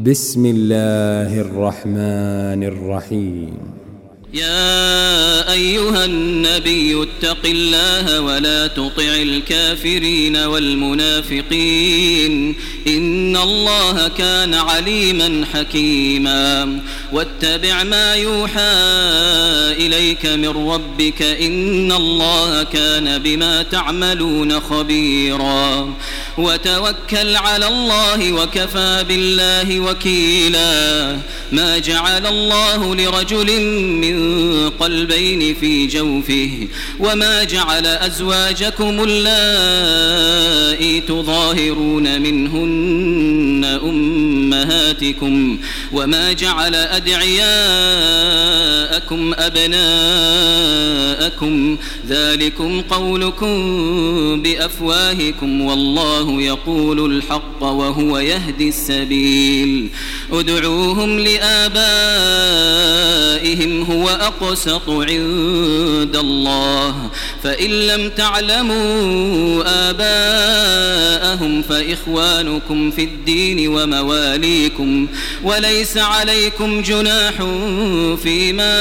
بسم الله الرحمن الرحيم. يا أيها النبي اتق الله ولا تطع الكافرين والمنافقين إن الله كان عليما حكيما واتبع ما يوحى إليك من ربك إن الله كان بما تعملون خبيرا وتوكل على الله وكفى بالله وكيلا ما جعل الله لرجل من قلبين في جوفه وما جعل أزواجكم اللائي تظاهرون منهن أمهاتكم وما جعل أدعياءكم أبناءكم ذلكم قولكم بأفواهكم والله يقول الحق وهو يهدي السبيل ادعوهم لآبائهم هو أقسط عند الله فإن لم تعلموا آباءهم فإخوانكم في الدين ومواليكم وليس عليكم جناح فيما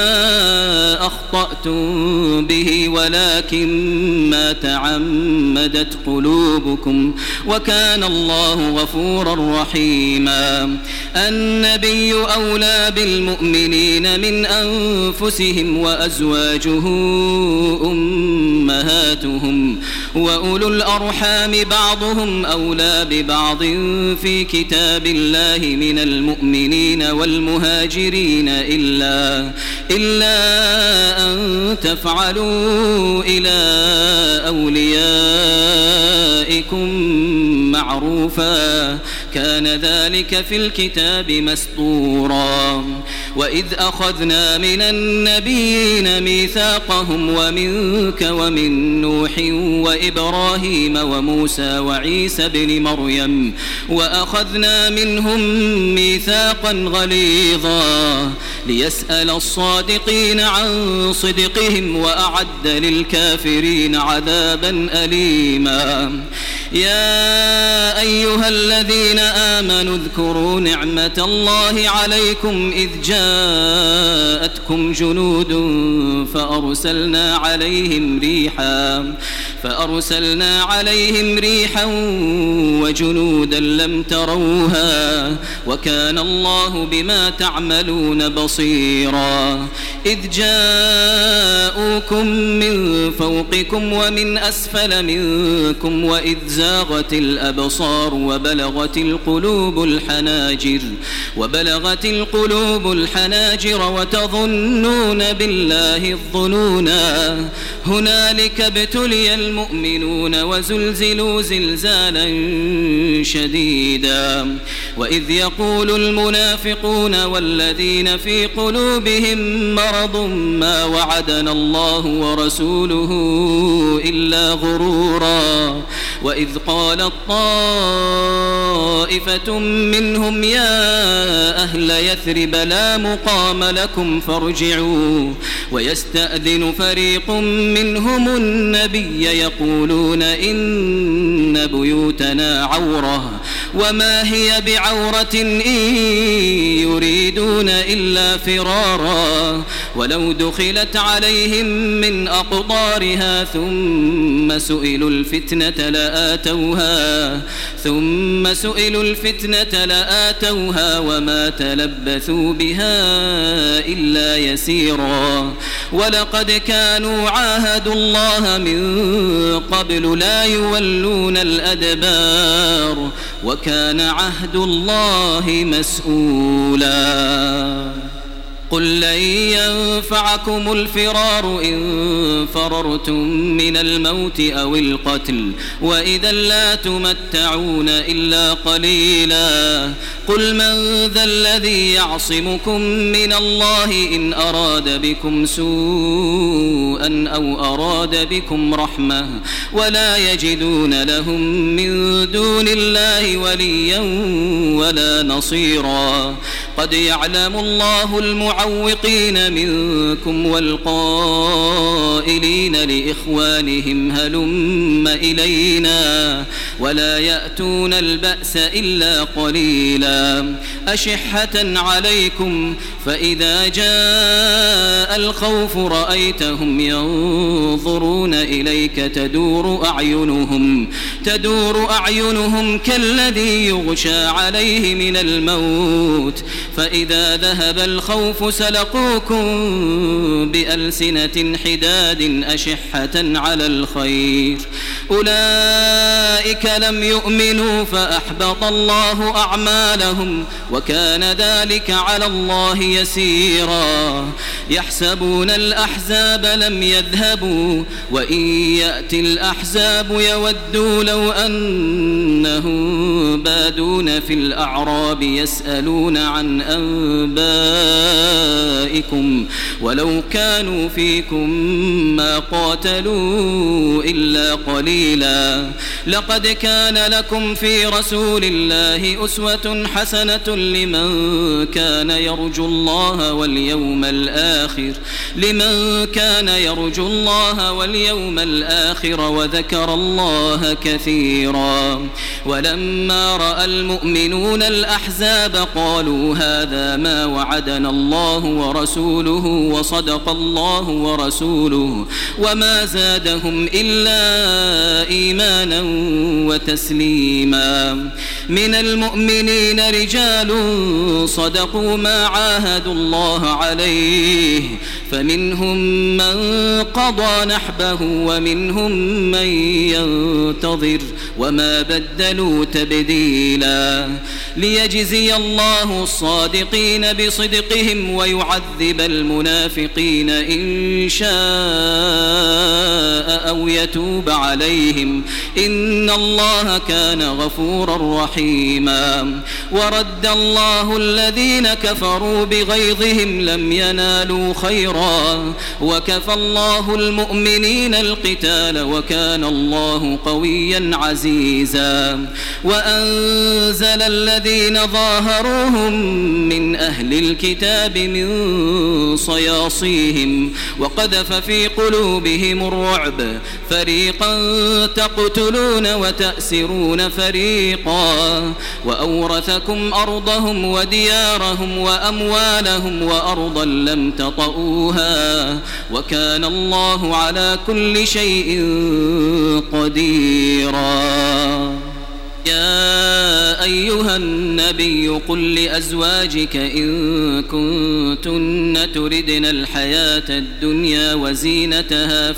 أخطأتم به ولكن ما تعمدت قلوبكم وكان الله غفورا رحيما. النبي أولى بالمؤمنين من أنفسهم وأزواجه أمهاتهم وأولو الأرحام بعضهم أولى ببعض في كتاب الله من المؤمنين والمهاجرين إلا أن تفعلوا إلى أوليائكم معروفا كان ذلك في الكتاب مسطورا. وإذ أخذنا من النبيين ميثاقهم ومنك ومن نوح وإبراهيم وموسى وعيسى بن مريم وأخذنا منهم ميثاقا غليظا ليسأل الصادقين عن صدقهم وأعد للكافرين عذابا أليما. يا أيها الذين آمنوا اذكروا نعمة الله عليكم إذ جاءتكم جنود فأرسلنا عليهم ريحا وجنودا لم تروها وكان الله بما تعملون بصيرا. إذ جاءوكم من فوقكم ومن أسفل منكم وإذ زاغت الأبصار وبلغت القلوب الحناجر وتظنون بالله الظنونا هنالك ابتلي المؤمنون وزلزلوا زلزالا شديدا. وإذ يقول المنافقون والذين في قلوبهم مرض ما وعدنا الله ورسوله إلا غرورا. وإذ قالت طائفة منهم يا أهل يثرب لا مقام لكم فارجعوا ويستأذن فريق منهم النبي يقولون إن بيوتنا عورة وما هي بعورة إن يريدون إلا فرارا ولو دخلت عليهم من أقطارها ثم سئلوا الفتنة لآتوها وما تلبثوا بها إلا يسيرا. ولقد كانوا عاهدوا الله من قبل لا يولون الأدبار وكان عهد الله مسؤولا. قل لن ينفعكم الفرار إن فررتم من الموت أو القتل وإذا لا تمتعون إلا قليلا. قل من ذا الذي يعصمكم من الله إن أراد بكم سوءا أو أراد بكم رحمة ولا يجدون لهم من دون الله وليا ولا نصيرا. لقد يعلم الله المعوقين منكم والقائلين لإخوانهم هلم إلينا ولا يأتون البأس إلا قليلا أشحة عليكم فإذا جاء الخوف رأيتهم ينظرون إليك تدور أعينهم كالذي يغشى عليه من الموت فإذا ذهب الخوف سلقوكم بألسنة حداد أشحة على الخير أولئك لم يؤمنوا فأحبط الله أعمالهم وكان ذلك على الله يسيرا يحسبون الأحزاب لم يذهبوا وإن يأتي الأحزاب يودوا لو أنهم بادون في الأعراب يسألون عن أنبائكم ولو كانوا فيكم ما قاتلوا إلا قليلا لقد كان لكم في رسول الله أسوة حسنة لمن كان يرجو الله واليوم الآخر وذكر الله كثيرا ولما رأى المؤمنون الأحزاب قالوا هذا ما وعدنا الله ورسوله وصدق الله ورسوله وما زادهم إلا إيمانا وتسليما من المؤمنين رجال صدقوا ما عاهدوا الله عليه فمنهم من قضى نحبه ومنهم من ينتظر وما بدلوا تبديلا ليجزي الله الصادقين بصدقهم ويعذب المنافقين إن شاء أو يتوب عليهم إن الله كان غفورا رحيما ورد الله الذين كفروا بغيظهم لم ينالوا خيرا وكفى الله المؤمنين القتال وكان الله قويا عزيزا وأنزل الذين ظاهروهم من أهل الكتاب من صياصيهم وقذف في قلوبهم الرعب فريقا تقتلون وتأسرون فريقا وأورثكم أرضهم وديارهم وأموالهم وأرضا لم تطئوها وكان الله على كل شيء قديرا يا أيها النبي قل لأزواجك إن كنتن تردن الحياة الدنيا وزينتها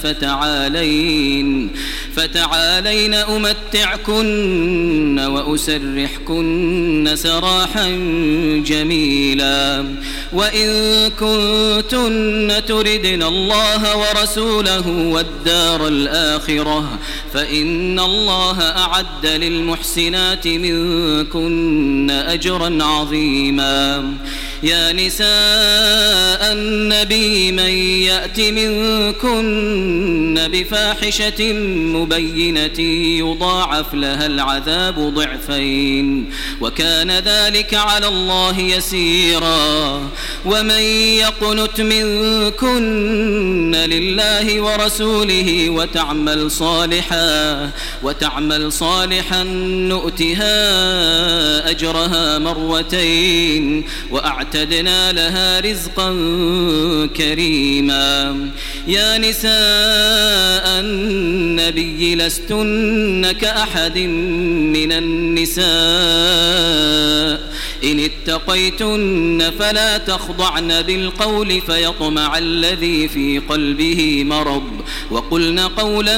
فتعالين أمتعكن وأسرحكن سراحا جميلا وإن كنتن تردن الله ورسوله والدار الآخرة فإن الله أعد للمحسنات منكن أجرا عظيما يا نساء النبي من يأت منكن بفاحشة مبينة يضاعف لها العذاب ضعفين وكان ذلك على الله يسيرا ومن يقنت منكن لله ورسوله وتعمل صالحا نؤتها أجرها مرتين وأعتدنا لها رزقا كريما يا نساء النبي لستن كأحد من النساء إن اتقيتن فلا تخضعن بالقول فيطمع الذي في قلبه مرض وقلن قولا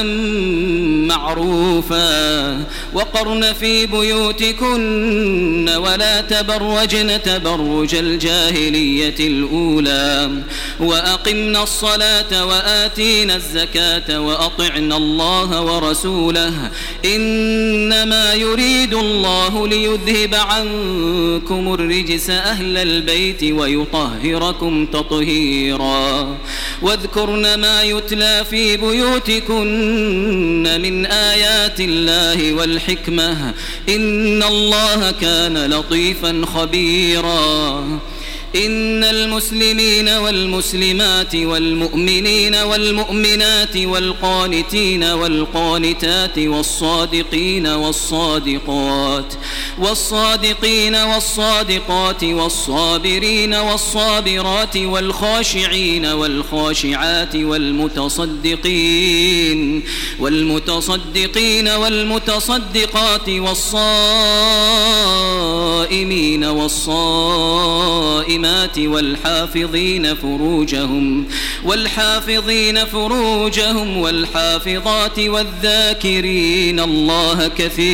معروفا وقرن في بيوتكن ولا تبرجن تبرج الجاهلية الأولى وأقمنا الصلاة وآتينا الزكاة وأطعنا الله ورسوله إنما يريد الله ليذهب عنكم الرجس أهل البيت ويطهركم تطهيرا واذكرن ما يتلى في بيوتكن من آيات الله والحكمة إن الله كان لطيفا خبيرا إن المسلمين والمسلمات والمؤمنين والمؤمنات والقانتين والقانتات والصادقين والصادقات والصابرين والصابرات والخاشعين والخاشعات والمتصدقين والمتصدقات والصائمين والصائمات والحافظين فروجهم والحافظات والذاكرين الله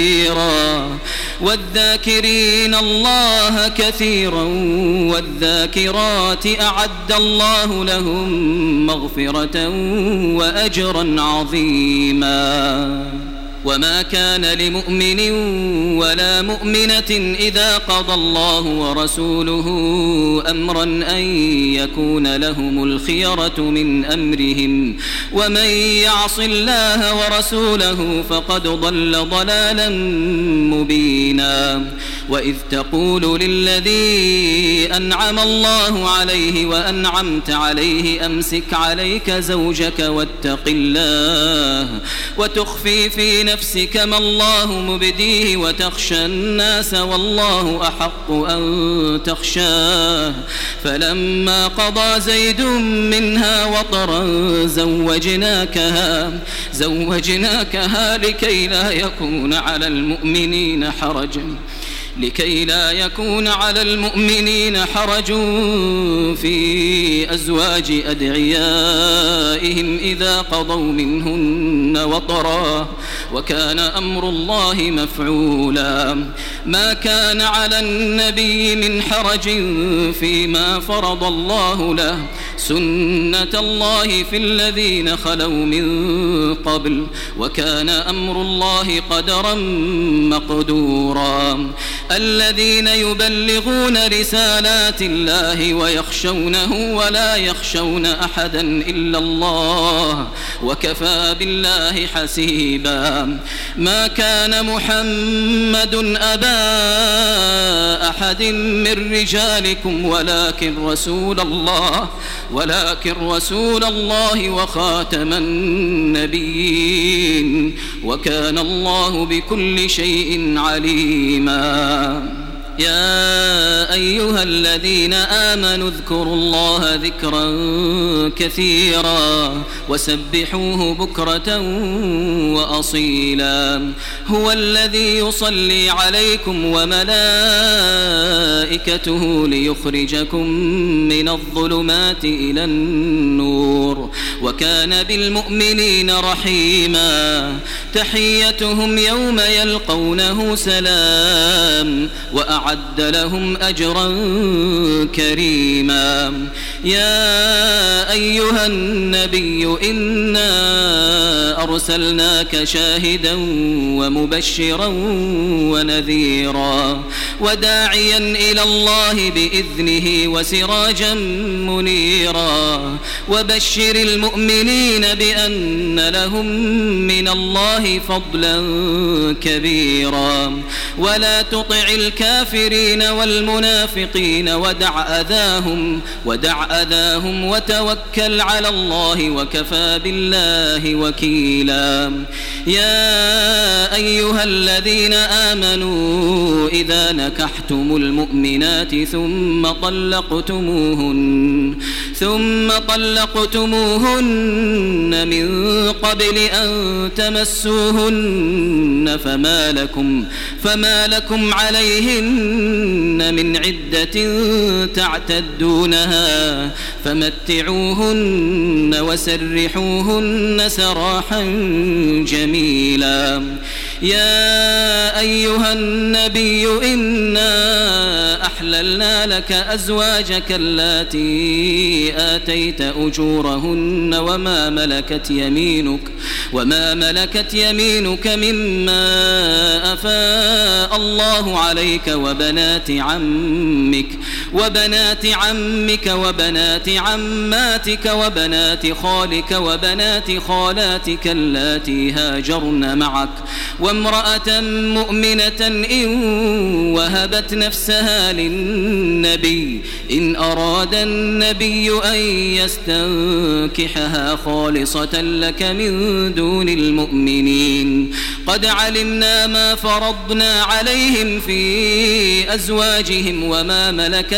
كثيرا والذاكرات أعد الله لهم مغفرة وأجرا عظيما. وما كان لمؤمن ولا مؤمنة إذا قضى الله ورسوله أمرا أن يكون لهم الخيرة من أمرهم ومن يعص الله ورسوله فقد ضل ضلالا مبينا. وإذ تقول للذي أنعم الله عليه وأنعمت عليه أمسك عليك زوجك واتق الله وتخفي في نفسك ما الله مبديه وتخشى الناس والله أحق أن تخشاه فلما قضى زيد منها وطرا زوجناكها لكي لا يكون على المؤمنين حرج في أزواج أدعيائهم إذا قضوا منهن وطرا وكان أمر الله مفعولا. ما كان على النبي من حرج فيما فرض الله له سنة الله في الذين خلوا من قبل وكان أمر الله قدرا مقدورا. الذين يبلغون رسالات الله ويخشونه ولا يخشون أحدا إلا الله وكفى بالله حسيبا. ما كان محمد أبا أحد من رجالكم ولكن رسول الله وخاتم النبيين وكان الله بكل شيء عليما. يا أيها الذين آمنوا اذكروا الله ذكرا كثيرا وسبحوه بكرة وأصيلا. هو الذي يصلي عليكم وملائكته ليخرجكم من الظلمات إلى النور وكان بالمؤمنين رحيما. تحيتهم يوم يلقونه سلام وأعد لهم أجرا كريما. يا أيها النبي إنا أرسلناك شاهدا ومبشرا ونذيرا وداعيا إلى الله بإذنه وسراجا منيرا. وبشر المؤمنين بأن لهم من الله فضلا كبيرا. ولا تطع الكافرين والمنافقين ودع أذاهم وتوكل على الله وكفى بالله وكيلا. يا أيها الذين آمنوا إذا نكحتم المؤمنات ثم طلقتموهن من قبل أن تمسوهن فما لكم عليهن من عدة تعتدونها فمتعوهن وسرحوهن سراحا جميلا. يا أيها النبي إنا أحللنا لك أزواجك اللاتي آتيت أجورهن وما ملكت يمينك مما أفاء الله عليك وبنات عمك وبنات عماتك وبنات خالك وبنات خالاتك اللاتي هاجرن معك وامرأة مؤمنة إن وهبت نفسها للنبي إن أراد النبي أن يستنكحها خالصة لك من دون المؤمنين قد علمنا ما فرضنا عليهم في أزواجهم وما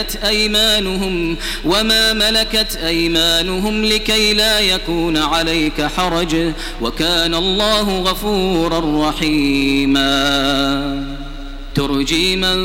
ملكت أيمانهم لكي لا يكون عليك حرج وكان الله غفورا رحيما ترجي من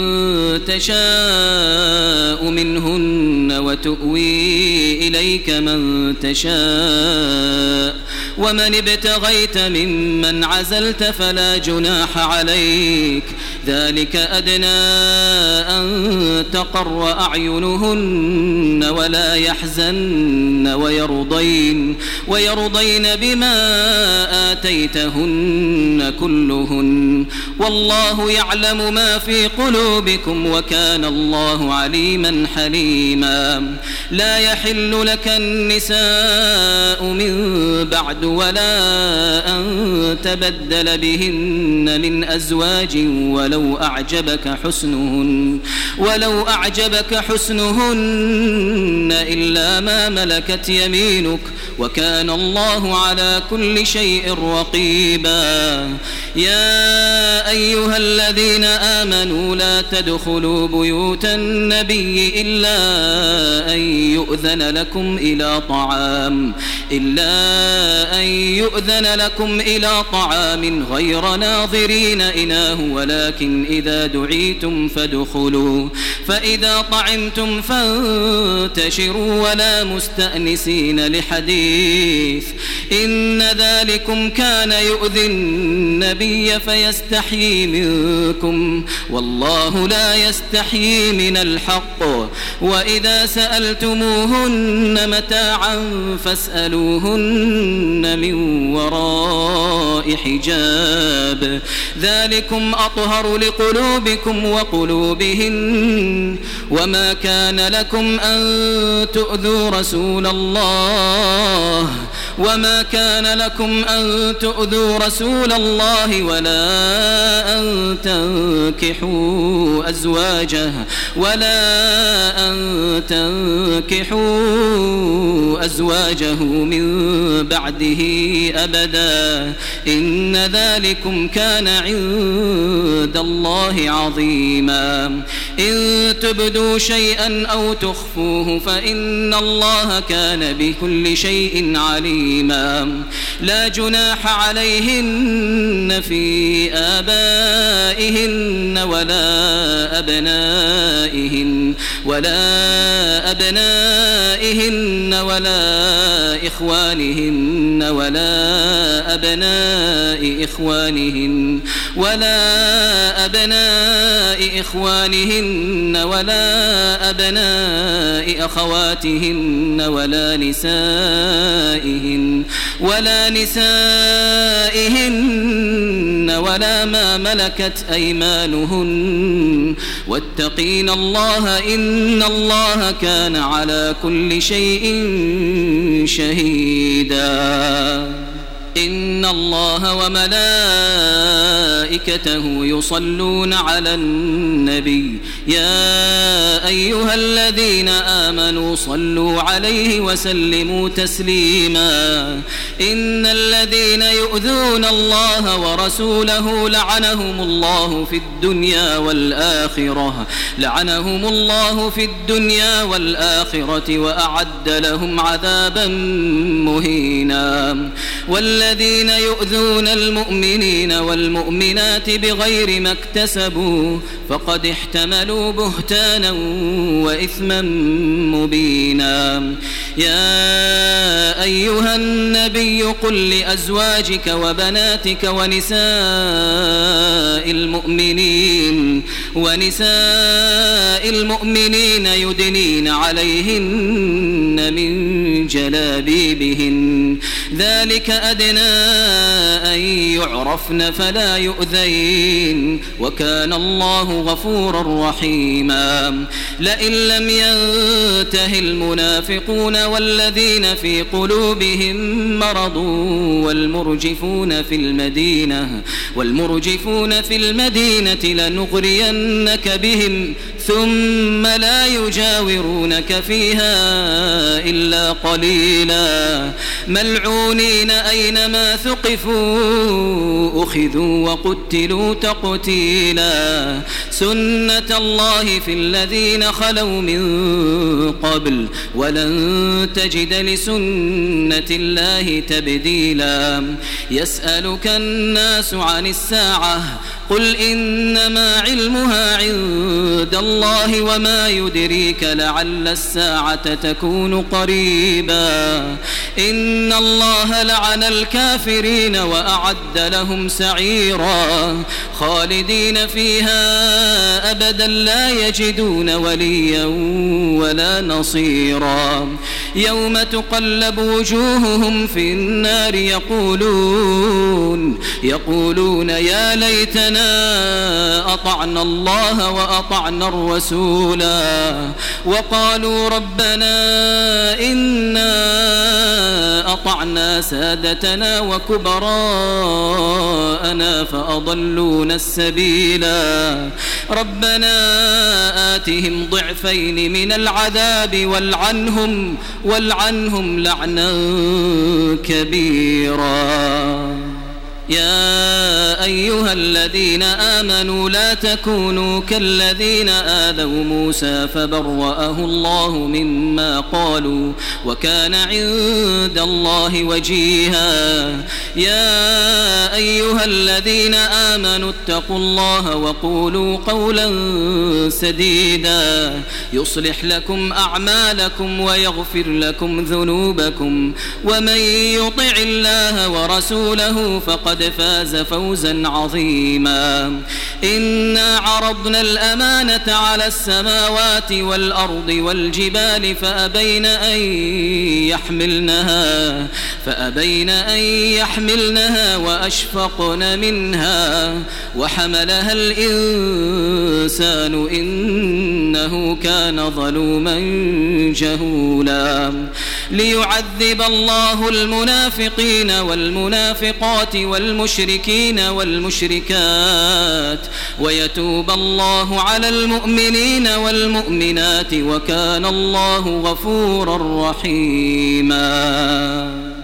تشاء منهن وتؤوي إليك من تشاء ومن ابتغيت ممن عزلت فلا جناح عليك ذلك أدنى أن تقر أعينهن ولا يحزن ويرضين بما آتيتهن كلهن والله يعلم ما في قلوبكم وكان الله عليما حليما لا يحل لك النساء من بعد ولا أن تبدل بهن من أزواج ولو أعجبك حسنهن إلا ما ملكت يمينك وكان الله على كل شيء رقيبا يا أيها الذين آمنوا لا تدخلوا بيوت النبي إلا أن يؤذن لكم إلى طعام غير ناظرين إناه ولكن إذا دعيتم فادخلوا فإذا طعمتم فانتشروا ولا مستأنسين لحديث إن ذلكم كان يؤذي النبي فيستحيي منكم والله لا يستحيي من الحق وإذا سألتموهن متاعا فاسألوهن من وراء حجاب ذلكم أطهر لقلوبكم وقلوبهن وما كان لكم أن تؤذوا رسول الله ولا أن تنكحوا أزواجه من بعده أبدا إن ذلكم كان عند الله عظيما إن تبدوا شيئا أو تخفوه فإن الله كان بكل شيء عليما لا جناح عليهن في آبائهن ولا أبنائهن ولا إخوانهن ولا أبناء إخوانهن ولا أبناء أخواتهن ولا نسائهن ولا ما ملكت أيمانهن واتقين الله إن الله كان على كل شيء شهيدا إن الله وملائكته يصلون على النبي يا أيها الذين آمنوا صلوا عليه وسلموا تسليما إن الذين يؤذون الله ورسوله لعنهم الله في الدنيا والآخرة وأعد لهم عذابا مهينا والذين يؤذون المؤمنين والمؤمنات بغير ما اكتسبوا فقد احتملوا بهتانا وإثما مبينا يا أيها النبي قل لأزواجك وبناتك ونساء المؤمنين يدنين عليهن من جلابيبهن ذلك أدنى أن يعرفن فلا يؤذين وكان الله غفورا رحيما لئن لم ينته المنافقون والذين في قلوبهم مرض والمرجفون في المدينة لنغرينك بهم ثم لا يجاورونك فيها إلا قليلا ملعونين أينما ثقفوا أخذوا وقتلوا تقتيلا سنة الله في الذين خلوا من قبل ولن تجد لسنة الله تبديلا يسألك الناس عن الساعة قل إنما علمها عند الله وما يدريك لعل الساعة تكون قريبا إن الله لعن الكافرين وأعد لهم سعيرا خالدين فيها أبدا لا يجدون وليا ولا نصيرا يوم تقلب وجوههم في النار يقولون يا ليتنا أطعنا الله وأطعنا الرسولا وقالوا ربنا إنا أطعنا سادتنا وكبراءنا فأضلونا السبيلا ربنا آتهم ضعفين من العذاب والعنهم لعنا كبيرا يا أيها الذين آمنوا لا تكونوا كالذين آذوا موسى فبرأه الله مما قالوا وكان عند الله وجيها يا أيها الذين آمنوا اتقوا الله وقولوا قولا سديدا يصلح لكم أعمالكم ويغفر لكم ذنوبكم ومن يطع الله ورسوله فقد فاز فوزا عظيما إنا عرضنا الأمانة على السماوات والأرض والجبال فأبين أن يحملنها وأشفقن منها وحملها الإنسان إنه كان ظلوما جهولا ليعذب الله المنافقين والمنافقات والمشركين والمشركات ويتوب الله على المؤمنين والمؤمنات وكان الله غفورا رحيما